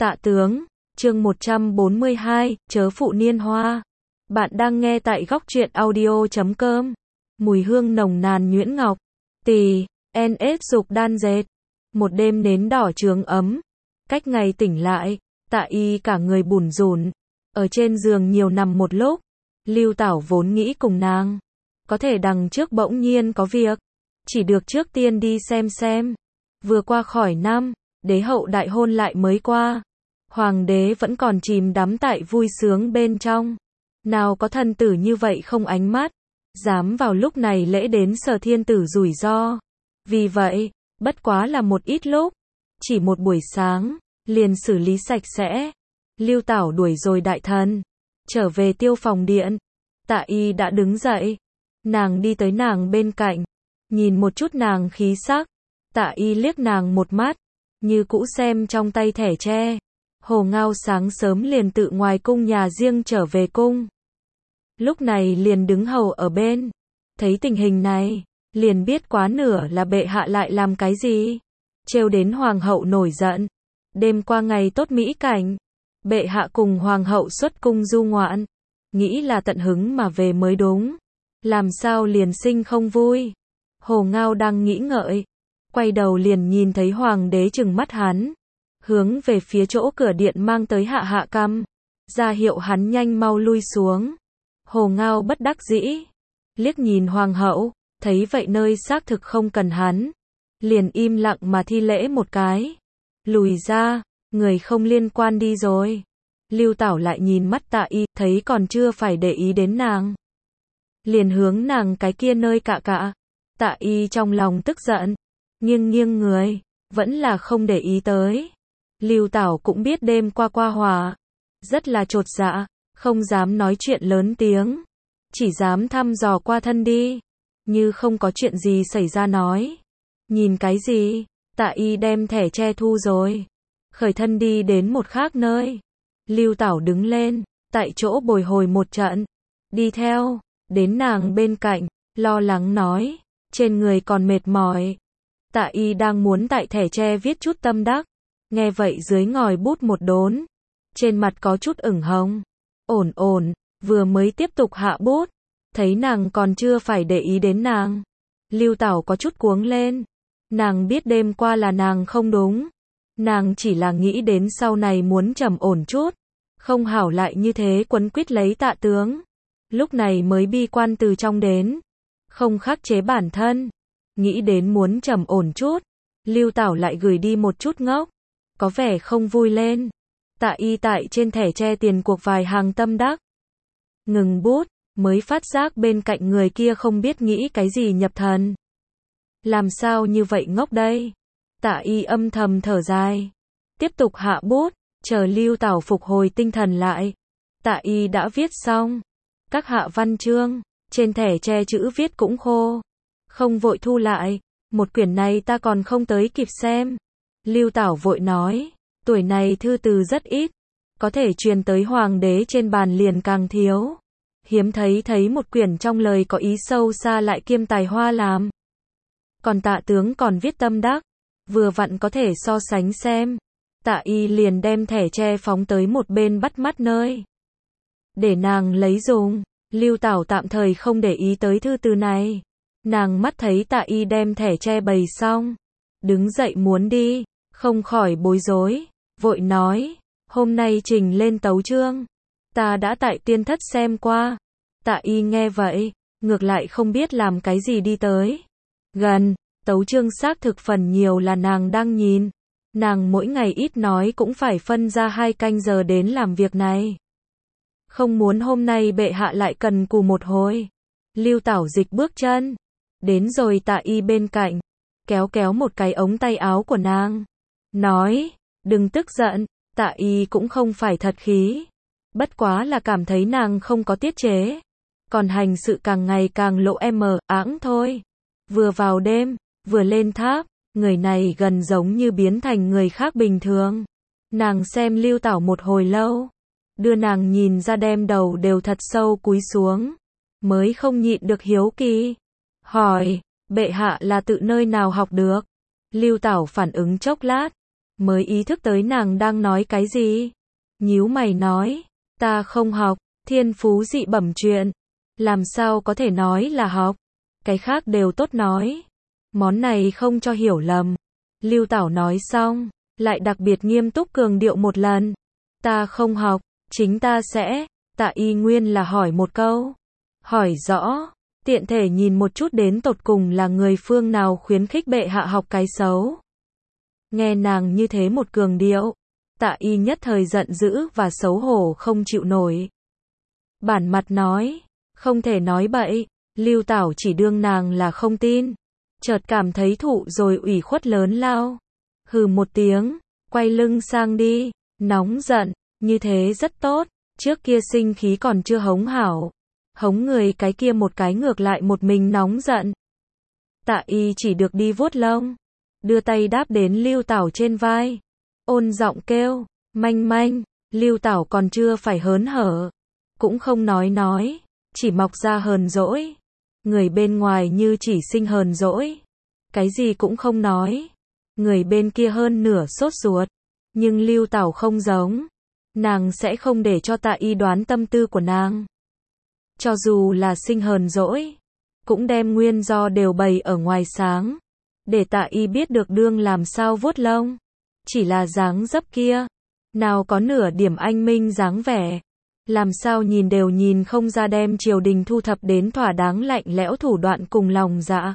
Tạ tướng, chương 142, chớ phụ niên hoa. Bạn đang nghe tại góc truyện audio.com. Mùi hương nồng nàn nhuyễn ngọc. Tỳ, NS dục đan dệt. Một đêm nến đỏ chướng ấm. Cách ngày tỉnh lại, Tạ Y cả người bủn rủn. Ở trên giường nhiều nằm một lúc. Lưu Tảo vốn nghĩ cùng nàng. Có thể đằng trước bỗng nhiên có việc. Chỉ được trước tiên đi xem. Vừa qua khỏi năm, đế hậu đại hôn lại mới qua. Hoàng đế vẫn còn chìm đắm tại vui sướng bên trong. Nào có thần tử như vậy không ánh mắt. Dám vào lúc này lễ đến Sở Thiên Tử rủi ro. Vì vậy, bất quá là một ít lúc. Chỉ một buổi sáng, liền xử lý sạch sẽ. Lưu Tảo đuổi rồi đại thần. Trở về Tiêu Phòng điện. Tạ Y đã đứng dậy. Nàng đi tới nàng bên cạnh. Nhìn một chút nàng khí sắc. Tạ Y liếc nàng một mắt. Như cũ xem trong tay thẻ tre. Hồ Ngao sáng sớm liền tự ngoài cung nhà riêng trở về cung. Lúc này liền đứng hầu ở bên. Thấy tình hình này, liền biết quá nửa là bệ hạ lại làm cái gì. Trêu đến hoàng hậu nổi giận. Đêm qua ngày tốt mỹ cảnh. Bệ hạ cùng hoàng hậu xuất cung du ngoạn. Nghĩ là tận hứng mà về mới đúng. Làm sao liền sinh không vui. Hồ Ngao đang nghĩ ngợi. Quay đầu liền nhìn thấy hoàng đế trừng mắt hắn. Hướng về phía chỗ cửa điện mang tới hạ căm. Ra hiệu hắn nhanh mau lui xuống. Hồ Ngao bất đắc dĩ. Liếc nhìn hoàng hậu. Thấy vậy nơi xác thực không cần hắn. Liền im lặng mà thi lễ một cái. Lùi ra. Người không liên quan đi rồi. Lưu Tảo lại nhìn mắt Tạ Y. Thấy còn chưa phải để ý đến nàng. Liền hướng nàng cái kia nơi cạ. Tạ Y trong lòng tức giận. Nghiêng người. Vẫn là không để ý tới. Lưu Tảo cũng biết đêm qua hòa. Rất là chột dạ. Không dám nói chuyện lớn tiếng. Chỉ dám thăm dò qua thân đi. Như không có chuyện gì xảy ra nói. Nhìn cái gì? Tạ Y đem thẻ che thu rồi. Khởi thân đi đến một khác nơi. Lưu Tảo đứng lên. Tại chỗ bồi hồi một trận. Đi theo. Đến nàng bên cạnh. Lo lắng nói. Trên người còn mệt mỏi. Tạ Y đang muốn tại thẻ tre viết chút tâm đắc. Nghe vậy dưới ngòi bút một đốn. Trên mặt có chút ửng hồng. Ổn, vừa mới tiếp tục hạ bút. Thấy nàng còn chưa phải để ý đến nàng. Lưu Tảo có chút cuống lên. Nàng biết đêm qua là nàng không đúng. Nàng chỉ là nghĩ đến sau này muốn trầm ổn chút. Không hảo lại như thế quấn quýt lấy Tạ tướng. Lúc này mới bi quan từ trong đến. Không khắc chế bản thân. Nghĩ đến muốn trầm ổn chút. Lưu Tảo lại gửi đi một chút ngốc. Có vẻ không vui lên. Tạ Y tại trên thẻ tre tiền cuộc vài hàng tâm đắc. Ngừng bút, mới phát giác bên cạnh người kia không biết nghĩ cái gì nhập thần. Làm sao như vậy ngốc đây? Tạ Y âm thầm thở dài. Tiếp tục hạ bút, chờ Lưu Tảo phục hồi tinh thần lại. Tạ Y đã viết xong. Các hạ văn chương, trên thẻ tre chữ viết cũng khô. Không vội thu lại, một quyển này ta còn không tới kịp xem. Lưu Tảo vội nói, tuổi này thư từ rất ít, có thể truyền tới hoàng đế trên bàn liền càng thiếu. Hiếm thấy một quyển trong lời có ý sâu xa lại kiêm tài hoa làm. Còn Tạ tướng còn viết tâm đắc, vừa vặn có thể so sánh xem. Tạ Y liền đem thẻ tre phóng tới một bên bắt mắt nơi. Để nàng lấy dùng, Lưu Tảo tạm thời không để ý tới thư từ này. Nàng mắt thấy Tạ Y đem thẻ tre bày xong. Đứng dậy muốn đi, không khỏi bối rối, vội nói, hôm nay trình lên tấu chương. Ta đã tại tiên thất xem qua. Tạ Y nghe vậy, ngược lại không biết làm cái gì đi tới. Gần, tấu chương xác thực phần nhiều là nàng đang nhìn. Nàng mỗi ngày ít nói cũng phải phân ra 2 canh giờ đến làm việc này. Không muốn hôm nay bệ hạ lại cần cù một hồi. Lưu Tảo dịch bước chân. Đến rồi Tạ Y bên cạnh. Kéo một cái ống tay áo của nàng. Nói, đừng tức giận. Tạ Y cũng không phải thật khí. Bất quá là cảm thấy nàng không có tiết chế. Còn hành sự càng ngày càng lộ áng thôi. Vừa vào đêm, vừa lên tháp. Người này gần giống như biến thành người khác bình thường. Nàng xem Lưu Tảo một hồi lâu. Đưa nàng nhìn ra đem đầu đều thật sâu cúi xuống. Mới không nhịn được hiếu kỳ. Hỏi, bệ hạ là tự nơi nào học được? Lưu Tảo phản ứng chốc lát. mới ý thức tới nàng đang nói cái gì. Nhíu mày nói, ta không học, thiên phú dị bẩm chuyện. Làm sao có thể nói là học, cái khác đều tốt nói. Món này không cho hiểu lầm. Lưu Tảo nói xong, lại đặc biệt nghiêm túc cường điệu một lần. Ta không học, chính ta sẽ. Tạ Y Nguyên là hỏi một câu. Hỏi rõ, tiện thể nhìn một chút đến tột cùng là người phương nào khuyến khích bệ hạ học cái xấu. Nghe nàng như thế một cường điệu, Tạ Y nhất thời giận dữ và xấu hổ không chịu nổi. Bản mặt nói, không thể nói bậy. Lưu Tảo chỉ đương nàng là không tin. Chợt cảm thấy thụ rồi ủy khuất lớn lao. Hừ một tiếng, quay lưng sang đi. Nóng giận, như thế rất tốt. Trước kia sinh khí còn chưa hống hảo. Hống người cái kia một cái ngược lại một mình nóng giận. Tạ Y chỉ được đi vuốt lông. Đưa tay đáp đến Lưu Tảo trên vai. Ôn giọng kêu, manh manh. Lưu Tảo còn chưa phải hớn hở. Cũng không nói. Chỉ mọc ra hờn dỗi. Người bên ngoài như chỉ sinh hờn dỗi. Cái gì cũng không nói. Người bên kia hơn nửa sốt ruột. Nhưng Lưu Tảo không giống. Nàng sẽ không để cho Tạ Y đoán tâm tư của nàng. Cho dù là sinh hờn dỗi, cũng đem nguyên do đều bày ở ngoài sáng. Để Tạ Y biết được đương làm sao vuốt lông. Chỉ là dáng dấp kia. Nào có nửa điểm anh minh dáng vẻ. Làm sao nhìn đều nhìn không ra đem triều đình thu thập đến thỏa đáng lạnh lẽo thủ đoạn cùng lòng dạ.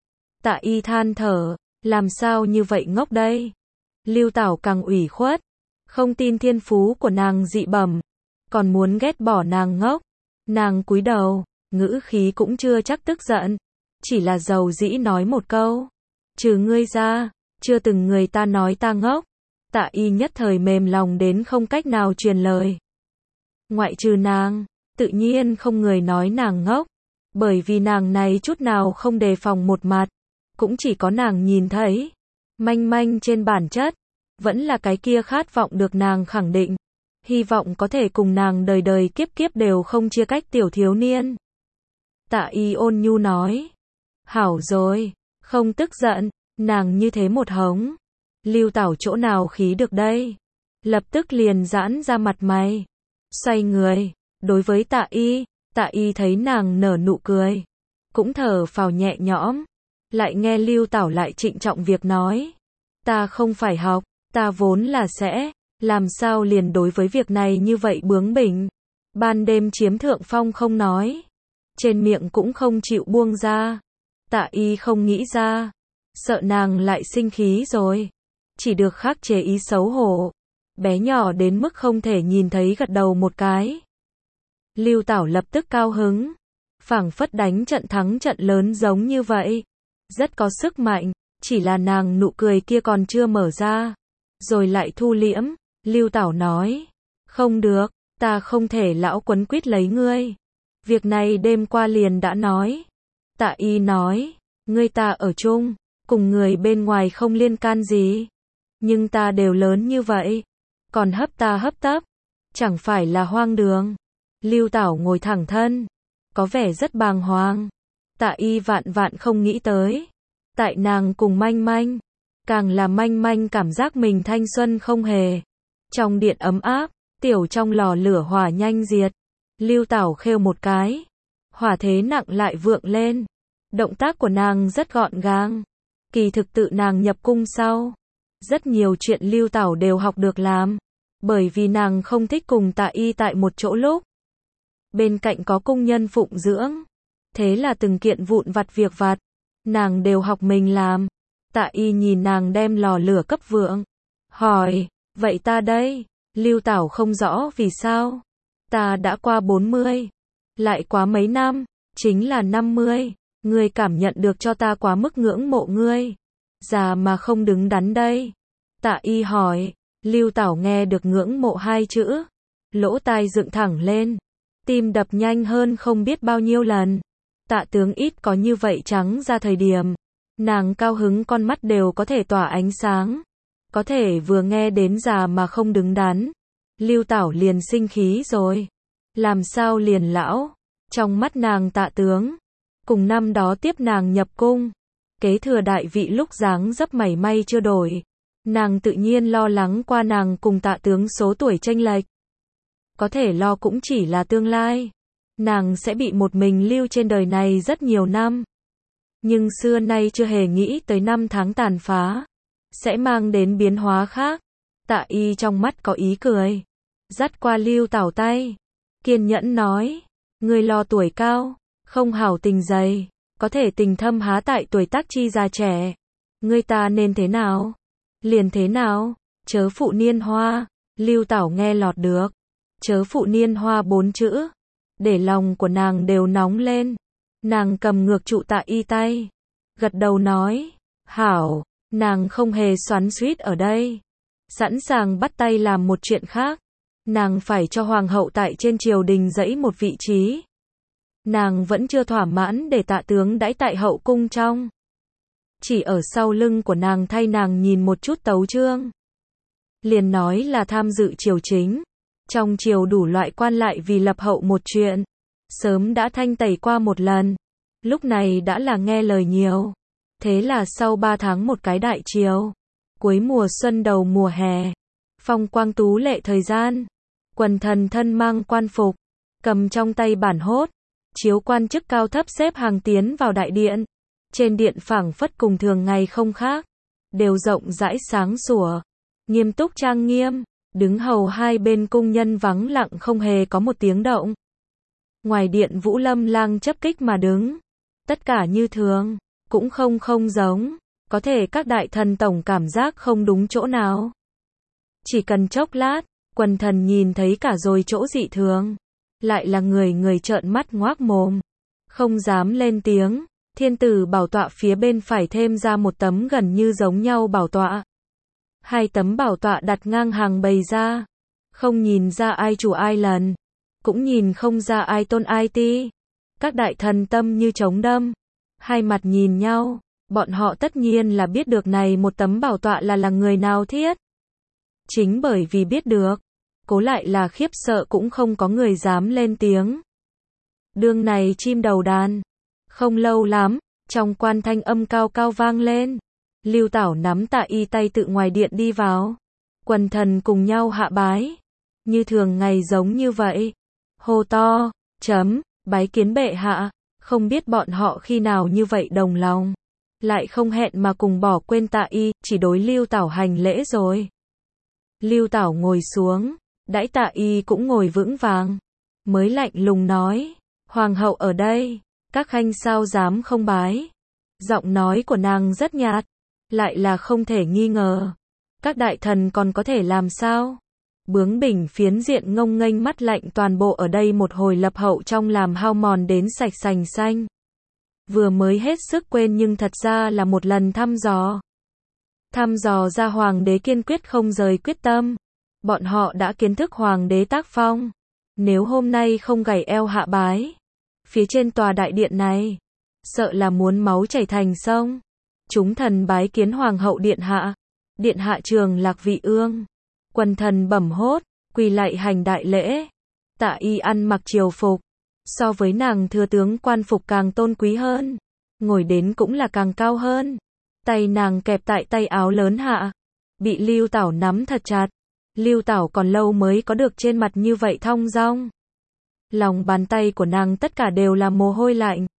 Tạ Y than thở, làm sao như vậy ngốc đây? Lưu Tảo càng ủy khuất, không tin thiên phú của nàng dị bẩm, còn muốn ghét bỏ nàng ngốc. Nàng cúi đầu, ngữ khí cũng chưa chắc tức giận, chỉ là dầu dĩ nói một câu, trừ ngươi ra, chưa từng người ta nói ta ngốc. Tạ Y nhất thời mềm lòng đến không cách nào truyền lời. Ngoại trừ nàng, tự nhiên không người nói nàng ngốc, bởi vì nàng này chút nào không đề phòng một mặt, cũng chỉ có nàng nhìn thấy. Manh manh trên bản chất, vẫn là cái kia khát vọng được nàng khẳng định, hy vọng có thể cùng nàng đời đời kiếp kiếp đều không chia cách tiểu thiếu niên. Tạ Y ôn nhu nói, hảo rồi, không tức giận. Nàng như thế một hống, Lưu Tảo chỗ nào khí được đây, lập tức liền giãn ra mặt mày. Xoay người, đối với Tạ Y thấy nàng nở nụ cười, cũng thở phào nhẹ nhõm. Lại nghe Lưu Tảo lại trịnh trọng việc nói, ta không phải học, ta vốn là sẽ, làm sao liền đối với việc này như vậy bướng bỉnh. Ban đêm chiếm thượng phong không nói, trên miệng cũng không chịu buông ra. Tạ Y không nghĩ ra, sợ nàng lại sinh khí rồi, chỉ được khắc chế ý xấu hổ. Bé nhỏ đến mức không thể nhìn thấy gật đầu một cái. Lưu Tảo lập tức cao hứng, phảng phất đánh trận thắng trận lớn giống như vậy, rất có sức mạnh. Chỉ là nàng nụ cười kia còn chưa mở ra, rồi lại thu liễm. Lưu Tảo nói, không được, ta không thể lão quấn quýt lấy ngươi. Việc này đêm qua liền đã nói. Tạ Y nói, ngươi ta ở chung, cùng người bên ngoài không liên can gì. Nhưng ta đều lớn như vậy, còn hấp ta hấp tấp, chẳng phải là hoang đường. Lưu Tảo ngồi thẳng thân, có vẻ rất bàng hoàng. Tạ Y vạn vạn không nghĩ tới, tại nàng cùng manh manh, càng là manh manh cảm giác mình thanh xuân không hề. Trong điện ấm áp, tiểu trong lò lửa hỏa nhanh diệt. Lưu Tảo khêu một cái, hỏa thế nặng lại vượng lên. Động tác của nàng rất gọn gàng. Kỳ thực tự nàng nhập cung sau, rất nhiều chuyện Lưu Tảo đều học được làm, bởi vì nàng không thích cùng Tạ Y tại một chỗ lúc. Bên cạnh có cung nhân phụng dưỡng, thế là từng kiện vụn vặt việc vặt, nàng đều học mình làm. Tạ Y nhìn nàng đem lò lửa cấp vượng, hỏi, vậy ta đây? Lưu Tảo không rõ vì sao. Ta đã qua 40, lại quá mấy năm, chính là 50, ngươi cảm nhận được cho ta quá mức ngưỡng mộ ngươi, già mà không đứng đắn đây. Tạ Y hỏi. Lưu Tảo nghe được ngưỡng mộ hai chữ, lỗ tai dựng thẳng lên, tim đập nhanh hơn không biết bao nhiêu lần. Tạ tướng ít có như vậy trắng ra thời điểm, nàng cao hứng con mắt đều có thể tỏa ánh sáng. Có thể vừa nghe đến già mà không đứng đắn, Lưu Tảo liền sinh khí rồi. Làm sao liền lão? Trong mắt nàng Tạ tướng, cùng năm đó tiếp nàng nhập cung, kế thừa đại vị lúc dáng dấp mảy may chưa đổi. Nàng tự nhiên lo lắng qua nàng cùng Tạ tướng số tuổi chênh lệch. Có thể lo cũng chỉ là tương lai. Nàng sẽ bị một mình lưu trên đời này rất nhiều năm. Nhưng xưa nay chưa hề nghĩ tới năm tháng tàn phá sẽ mang đến biến hóa khác. Tạ Y trong mắt có ý cười, dắt qua Lưu Tảo tay, kiên nhẫn nói, ngươi lo tuổi cao, không hảo tình dày, có thể tình thâm há tại tuổi tác chi già trẻ. Ngươi ta nên thế nào? Liền thế nào? Chớ phụ niên hoa. Lưu Tảo nghe lọt được. Chớ phụ niên hoa 4 chữ. Để lòng của nàng đều nóng lên. Nàng cầm ngược trụ Tạ Y tay. Gật đầu nói. Hảo. Nàng không hề xoắn xuýt ở đây. Sẵn sàng bắt tay làm một chuyện khác. Nàng phải cho hoàng hậu tại trên triều đình dẫy một vị trí. Nàng vẫn chưa thỏa mãn để Tạ tướng đãi tại hậu cung trong. Chỉ ở sau lưng của nàng thay nàng nhìn một chút tấu chương. Liền nói là tham dự triều chính. Trong triều đủ loại quan lại vì lập hậu một chuyện. Sớm đã thanh tẩy qua một lần. Lúc này đã là nghe lời nhiều. Thế là sau 3 tháng một cái đại triều. Cuối mùa xuân đầu mùa hè. Phong quang tú lệ thời gian. Quần thần thân mang quan phục. Cầm trong tay bản hốt. Chiếu quan chức cao thấp xếp hàng tiến vào đại điện. Trên điện phảng phất cùng thường ngày không khác. Đều rộng rãi sáng sủa. Nghiêm túc trang nghiêm. Đứng hầu hai bên cung nhân vắng lặng không hề có một tiếng động. Ngoài điện Vũ Lâm lang chấp kích mà đứng. Tất cả như thường. Cũng không giống. Có thể các đại thần tổng cảm giác không đúng chỗ nào. Chỉ cần chốc lát, quần thần nhìn thấy cả rồi chỗ dị thường. Lại là người trợn mắt ngoác mồm. Không dám lên tiếng. Thiên tử bảo tọa phía bên phải thêm ra một tấm gần như giống nhau bảo tọa. 2 tấm bảo tọa đặt ngang hàng bày ra. Không nhìn ra ai chủ ai lần. Cũng nhìn không ra ai tôn ai ti. Các đại thần tâm như trống đâm. Hai mặt nhìn nhau. Bọn họ tất nhiên là biết được này một tấm bảo tọa là người nào thiết. Chính bởi vì biết được. Cố lại là khiếp sợ cũng không có người dám lên tiếng. Đương này chim đầu đàn. Không lâu lắm, trong quan thanh âm cao cao vang lên. Lưu Tảo nắm Tạ Y tay tự ngoài điện đi vào. Quần thần cùng nhau hạ bái. Như thường ngày giống như vậy. Hô to, bái kiến bệ hạ. Không biết bọn họ khi nào như vậy đồng lòng. Lại không hẹn mà cùng bỏ quên Tạ Y, chỉ đối Lưu Tảo hành lễ rồi. Lưu Tảo ngồi xuống, đãi Tạ Y cũng ngồi vững vàng. Mới lạnh lùng nói, hoàng hậu ở đây. Các khanh sao dám không bái. Giọng nói của nàng rất nhạt. Lại là không thể nghi ngờ. Các đại thần còn có thể làm sao? Bướng bỉnh phiến diện ngông nghênh mắt lạnh toàn bộ ở đây một hồi lập hậu trong làm hao mòn đến sạch sành xanh. Vừa mới hết sức quên nhưng thật ra là một lần thăm dò. Thăm dò ra hoàng đế kiên quyết không rời quyết tâm. Bọn họ đã kiến thức hoàng đế tác phong. Nếu hôm nay không gảy eo hạ bái. Phía trên tòa đại điện này. Sợ là muốn máu chảy thành sông. Chúng thần bái kiến hoàng hậu điện hạ. Điện hạ Trường Lạc Vị Ương. Quần thần bẩm hốt, quỳ lạy hành đại lễ. Tạ Y ăn mặc triều phục. So với nàng thừa tướng quan phục càng tôn quý hơn. Ngồi đến cũng là càng cao hơn. Tay nàng kẹp tại tay áo lớn hạ. Bị Lưu Tảo nắm thật chặt. Lưu Tảo còn lâu mới có được trên mặt như vậy thong dong. Lòng bàn tay của nàng tất cả đều là mồ hôi lạnh.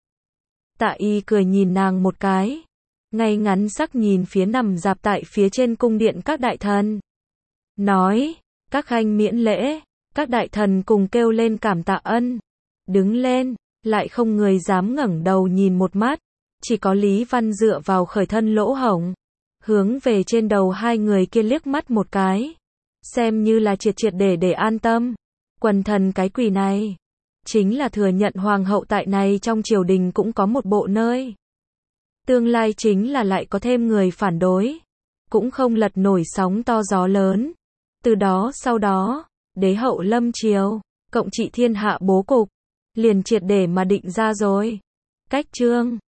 Tạ Y cười nhìn nàng một cái. Ngay ngắn sắc nhìn phía nằm dạp tại phía trên cung điện các đại thần. Nói, các khanh miễn lễ. Các đại thần cùng kêu lên cảm tạ ân. Đứng lên, lại không người dám ngẩng đầu nhìn một mắt. Chỉ có Lý Văn dựa vào khởi thân lỗ hổng. Hướng về trên đầu hai người kia liếc mắt một cái. Xem như là triệt để an tâm. Quần thần cái quỳ này. Chính là thừa nhận hoàng hậu tại này trong triều đình cũng có một bộ nơi. Tương lai chính là lại có thêm người phản đối. Cũng không lật nổi sóng to gió lớn. Từ đó sau đó, đế hậu lâm triều, cộng trị thiên hạ bố cục. Liền triệt để mà định ra rồi. Cách chương